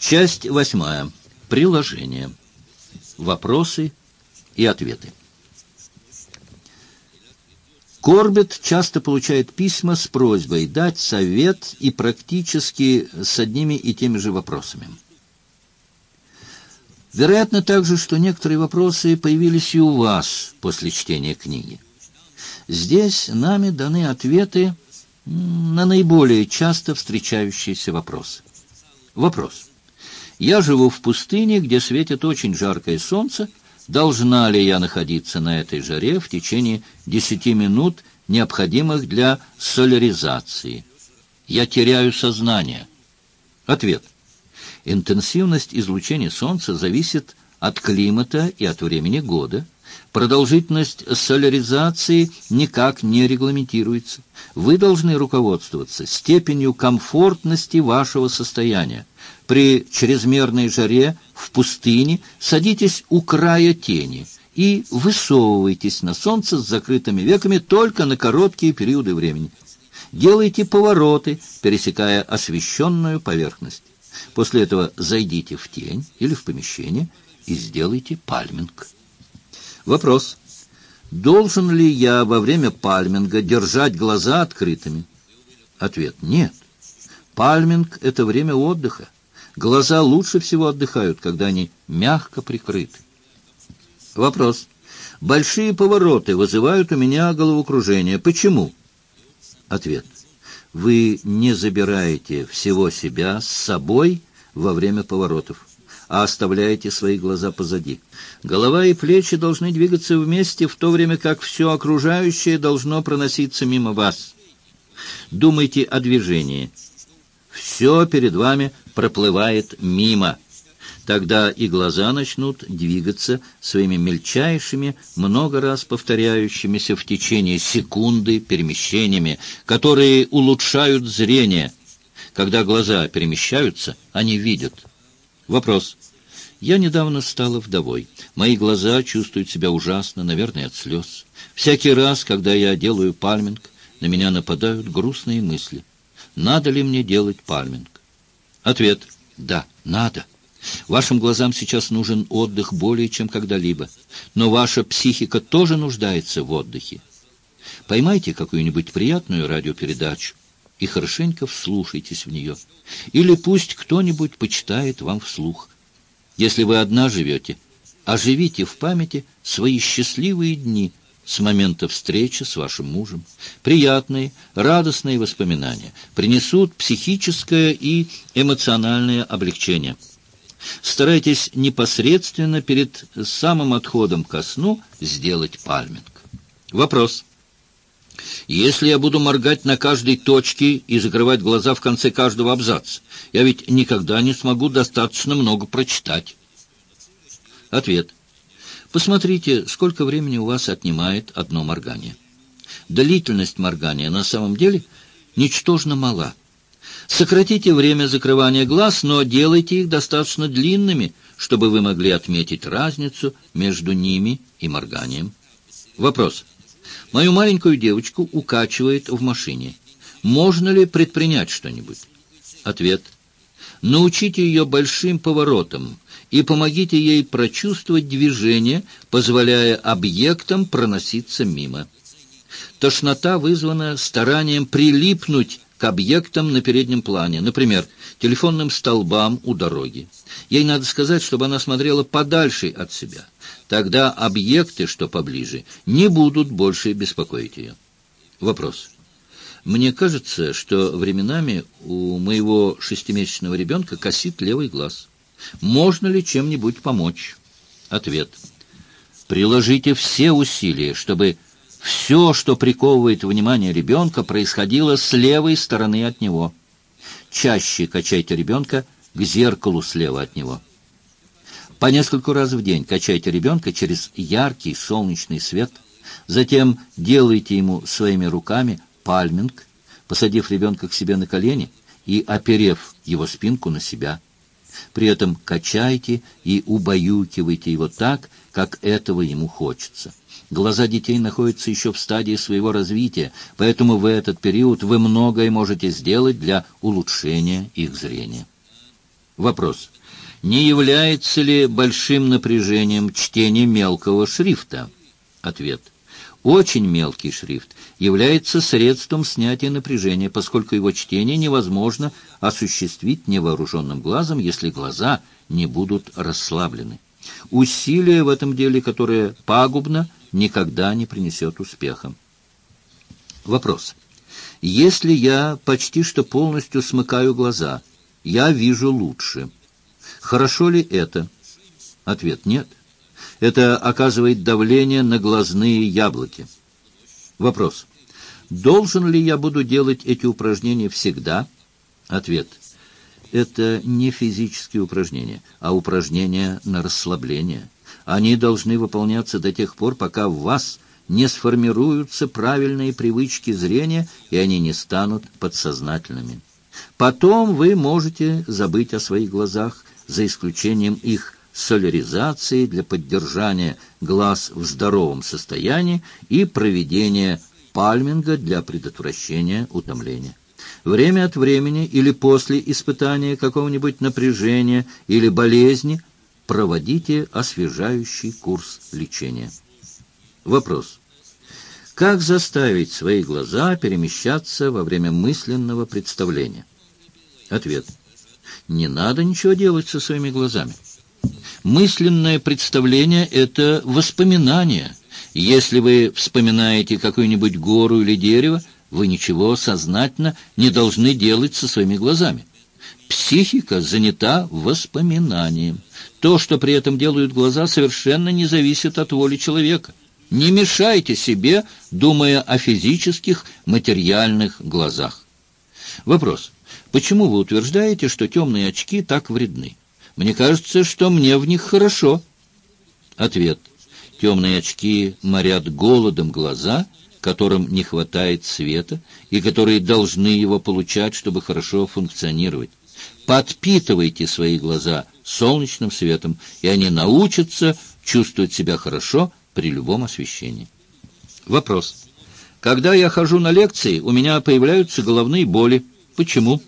Часть 8. Приложение. Вопросы и ответы. Корбет часто получает письма с просьбой дать совет и практически с одними и теми же вопросами. Вероятно также, что некоторые вопросы появились и у вас после чтения книги. Здесь нами даны ответы на наиболее часто встречающиеся вопросы. Вопрос. Я живу в пустыне, где светит очень жаркое солнце. Должна ли я находиться на этой жаре в течение 10 минут, необходимых для соляризации? Я теряю сознание. Ответ. Интенсивность излучения солнца зависит от климата и от времени года. Продолжительность соляризации никак не регламентируется. Вы должны руководствоваться степенью комфортности вашего состояния. При чрезмерной жаре в пустыне садитесь у края тени и высовывайтесь на солнце с закрытыми веками только на короткие периоды времени. Делайте повороты, пересекая освещенную поверхность. После этого зайдите в тень или в помещение и сделайте пальминг. Вопрос. Должен ли я во время пальминга держать глаза открытыми? Ответ. Нет. Пальминг – это время отдыха. Глаза лучше всего отдыхают, когда они мягко прикрыты. Вопрос. Большие повороты вызывают у меня головокружение. Почему? Ответ. Вы не забираете всего себя с собой во время поворотов, а оставляете свои глаза позади. Голова и плечи должны двигаться вместе, в то время как все окружающее должно проноситься мимо вас. Думайте о движении. Все перед вами проплывает мимо. Тогда и глаза начнут двигаться своими мельчайшими, много раз повторяющимися в течение секунды перемещениями, которые улучшают зрение. Когда глаза перемещаются, они видят. Вопрос. Я недавно стала вдовой. Мои глаза чувствуют себя ужасно, наверное, от слез. Всякий раз, когда я делаю пальминг, на меня нападают грустные мысли. Надо ли мне делать пальминг? Ответ. Да, надо. Вашим глазам сейчас нужен отдых более чем когда-либо. Но ваша психика тоже нуждается в отдыхе. Поймайте какую-нибудь приятную радиопередачу и хорошенько вслушайтесь в нее. Или пусть кто-нибудь почитает вам вслух. Если вы одна живете, оживите в памяти свои счастливые дни с момента встречи с вашим мужем. Приятные, радостные воспоминания принесут психическое и эмоциональное облегчение. Старайтесь непосредственно перед самым отходом ко сну сделать пальминг. Вопрос. Если я буду моргать на каждой точке и закрывать глаза в конце каждого абзаца, я ведь никогда не смогу достаточно много прочитать. Ответ. Посмотрите, сколько времени у вас отнимает одно моргание. Длительность моргания на самом деле ничтожно мала. Сократите время закрывания глаз, но делайте их достаточно длинными, чтобы вы могли отметить разницу между ними и морганием. Вопрос. Мою маленькую девочку укачивает в машине. Можно ли предпринять что-нибудь? Ответ. Научите ее большим поворотам и помогите ей прочувствовать движение, позволяя объектам проноситься мимо. Тошнота вызвана старанием прилипнуть к объектам на переднем плане, например, телефонным столбам у дороги. Ей надо сказать, чтобы она смотрела подальше от себя. Тогда объекты, что поближе, не будут больше беспокоить ее. Вопрос. Мне кажется, что временами у моего 6-месячного ребенка косит левый глаз. Можно ли чем-нибудь помочь? Ответ. Приложите все усилия, чтобы все, что приковывает внимание ребенка, происходило с левой стороны от него. Чаще качайте ребенка к зеркалу слева от него. По нескольку раз в день качайте ребенка через яркий солнечный свет. Затем делайте ему своими руками пальминг, посадив ребенка к себе на колени и оперев его спинку на себя. При этом качайте и убаюкивайте его так, как этого ему хочется. Глаза детей находятся еще в стадии своего развития, поэтому в этот период вы многое можете сделать для улучшения их зрения. Вопрос. Не является ли большим напряжением чтение мелкого шрифта? Ответ. Очень мелкий шрифт является средством снятия напряжения, поскольку его чтение невозможно осуществить невооруженным глазом, если глаза не будут расслаблены. Усилие в этом деле, которое пагубно, никогда не принесет успеха. Вопрос. Если я почти что полностью смыкаю глаза, я вижу лучше. Хорошо ли это? Ответ. Нет. Это оказывает давление на глазные яблоки. Вопрос. Должен ли я буду делать эти упражнения всегда? Ответ. Это не физические упражнения, а упражнения на расслабление. Они должны выполняться до тех пор, пока в вас не сформируются правильные привычки зрения, и они не станут подсознательными. Потом вы можете забыть о своих глазах, за исключением их соляризации для поддержания глаз в здоровом состоянии и проведения пальминга для предотвращения утомления. Время от времени или после испытания какого-нибудь напряжения или болезни проводите освежающий курс лечения. Вопрос. Как заставить свои глаза перемещаться во время мысленного представления? Ответ. Не надо ничего делать со своими глазами. Мысленное представление – это воспоминание. Если вы вспоминаете какую-нибудь гору или дерево, вы ничего сознательно не должны делать со своими глазами. Психика занята воспоминанием. То, что при этом делают глаза, совершенно не зависит от воли человека. Не мешайте себе, думая о физических, материальных глазах. Вопрос. Почему вы утверждаете, что темные очки так вредны? Мне кажется, что мне в них хорошо. Ответ. Темные очки морят голодом глаза, которым не хватает света, и которые должны его получать, чтобы хорошо функционировать. Подпитывайте свои глаза солнечным светом, и они научатся чувствовать себя хорошо при любом освещении. Вопрос. Когда я хожу на лекции, у меня появляются головные боли. Почему?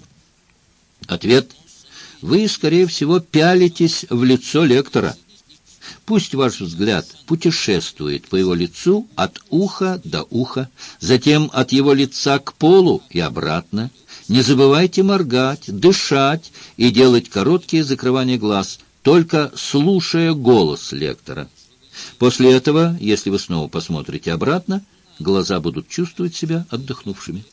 Ответ. Вы, скорее всего, пялитесь в лицо лектора. Пусть ваш взгляд путешествует по его лицу от уха до уха, затем от его лица к полу и обратно. Не забывайте моргать, дышать и делать короткие закрывания глаз, только слушая голос лектора. После этого, если вы снова посмотрите обратно, глаза будут чувствовать себя отдохнувшими.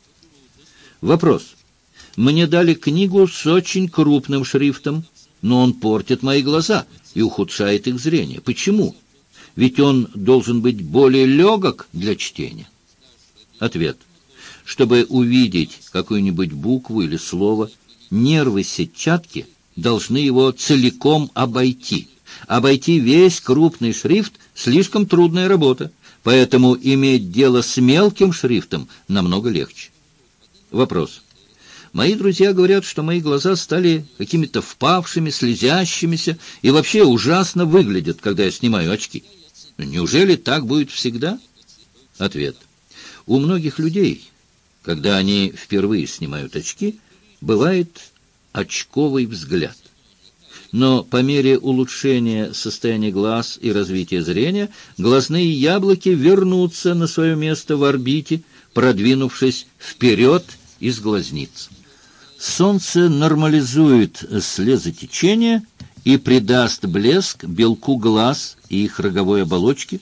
Вопрос. Мне дали книгу с очень крупным шрифтом, но он портит мои глаза и ухудшает их зрение. Почему? Ведь он должен быть более легок для чтения. Ответ. Чтобы увидеть какую-нибудь букву или слово, нервы сетчатки должны его целиком обойти. Обойти весь крупный шрифт – слишком трудная работа, поэтому иметь дело с мелким шрифтом намного легче. Вопрос. Мои друзья говорят, что мои глаза стали какими-то впавшими, слезящимися и вообще ужасно выглядят, когда я снимаю очки. Неужели так будет всегда? Ответ. У многих людей, когда они впервые снимают очки, бывает очковый взгляд. Но по мере улучшения состояния глаз и развития зрения, глазные яблоки вернутся на свое место в орбите, продвинувшись вперед из глазниц. Солнце нормализует слезотечение и придаст блеск белку глаз и их роговой оболочки,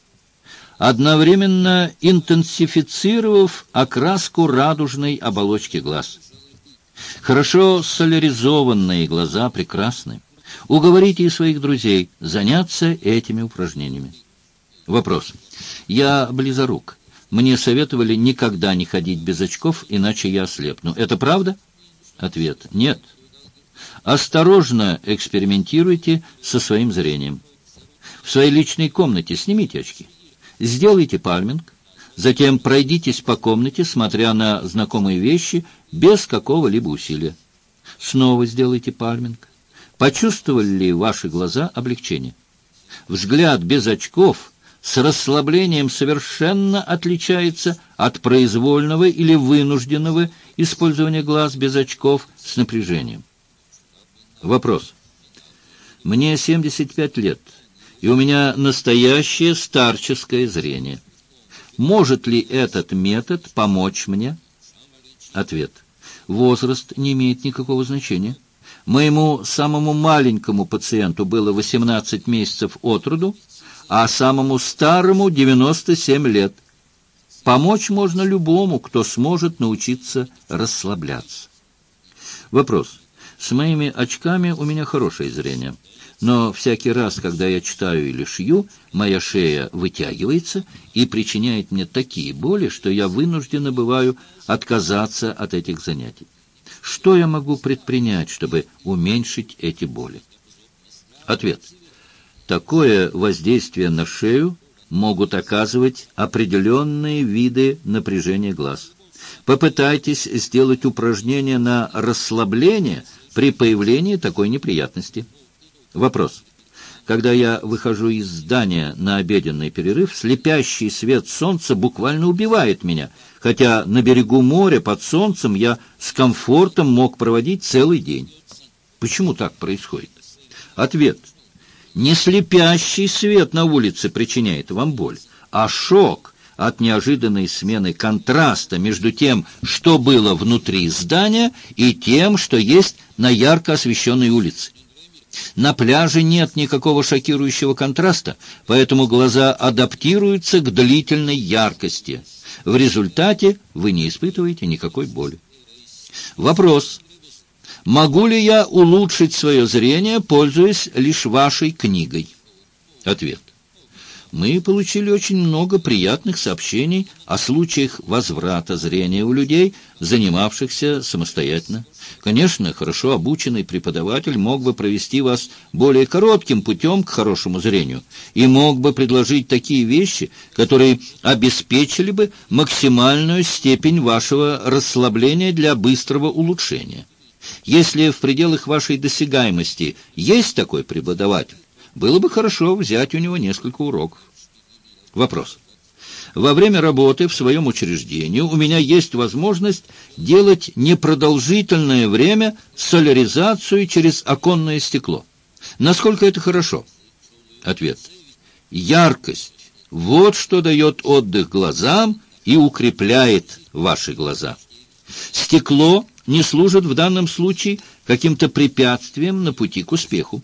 одновременно интенсифицировав окраску радужной оболочки глаз. Хорошо соляризованные глаза прекрасны. Уговорите своих друзей заняться этими упражнениями. Вопрос. Я близорук. Мне советовали никогда не ходить без очков, иначе я ослепну. Это правда? Ответ. Нет. Осторожно экспериментируйте со своим зрением. В своей личной комнате снимите очки. Сделайте пальминг. Затем пройдитесь по комнате, смотря на знакомые вещи, без какого-либо усилия. Снова сделайте пальминг. Почувствовали ли ваши глаза облегчение? Взгляд без очков с расслаблением совершенно отличается от произвольного или вынужденного использования глаз без очков с напряжением. Вопрос. Мне 75 лет, и у меня настоящее старческое зрение. Может ли этот метод помочь мне? Ответ. Возраст не имеет никакого значения. Моему самому маленькому пациенту было 18 месяцев от роду, а самому старому 97 лет. Помочь можно любому, кто сможет научиться расслабляться. Вопрос. С моими очками у меня хорошее зрение, но всякий раз, когда я читаю или шью, моя шея вытягивается и причиняет мне такие боли, что я вынуждена бываю отказаться от этих занятий. Что я могу предпринять, чтобы уменьшить эти боли? Ответ. Такое воздействие на шею могут оказывать определенные виды напряжения глаз. Попытайтесь сделать упражнение на расслабление при появлении такой неприятности. Вопрос. Когда я выхожу из здания на обеденный перерыв, слепящий свет солнца буквально убивает меня, хотя на берегу моря под солнцем я с комфортом мог проводить целый день. Почему так происходит? Ответ. Не слепящий свет на улице причиняет вам боль, а шок от неожиданной смены контраста между тем, что было внутри здания, и тем, что есть на ярко освещенной улице. На пляже нет никакого шокирующего контраста, поэтому глаза адаптируются к длительной яркости. В результате вы не испытываете никакой боли. Вопрос. Могу ли я улучшить свое зрение, пользуясь лишь вашей книгой? Ответ. Мы получили очень много приятных сообщений о случаях возврата зрения у людей, занимавшихся самостоятельно. Конечно, хорошо обученный преподаватель мог бы провести вас более коротким путем к хорошему зрению и мог бы предложить такие вещи, которые обеспечили бы максимальную степень вашего расслабления для быстрого улучшения. Если в пределах вашей досягаемости есть такой преподаватель, было бы хорошо взять у него несколько уроков. Вопрос. Во время работы в своем учреждении у меня есть возможность делать непродолжительное время соляризацию через оконное стекло. Насколько это хорошо? Ответ. Яркость. Вот что дает отдых глазам и укрепляет ваши глаза. Стекло не служит в данном случае каким-то препятствием на пути к успеху.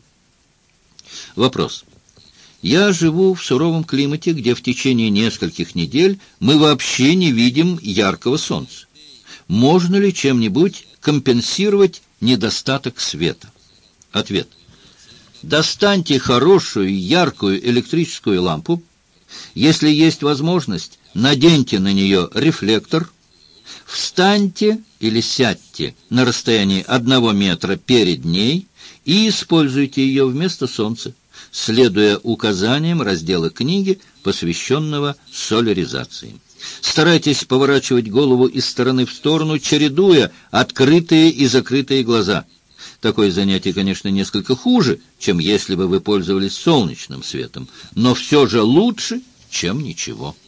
Вопрос. Я живу в суровом климате, где в течение нескольких недель мы вообще не видим яркого солнца. Можно ли чем-нибудь компенсировать недостаток света? Ответ. Достаньте хорошую яркую электрическую лампу. Если есть возможность, наденьте на нее рефлектор. Встаньте или сядьте на расстоянии 1 метра перед ней и используйте ее вместо солнца, следуя указаниям раздела книги, посвященного соляризации. Старайтесь поворачивать голову из стороны в сторону, чередуя открытые и закрытые глаза. Такое занятие, конечно, несколько хуже, чем если бы вы пользовались солнечным светом, но все же лучше, чем ничего.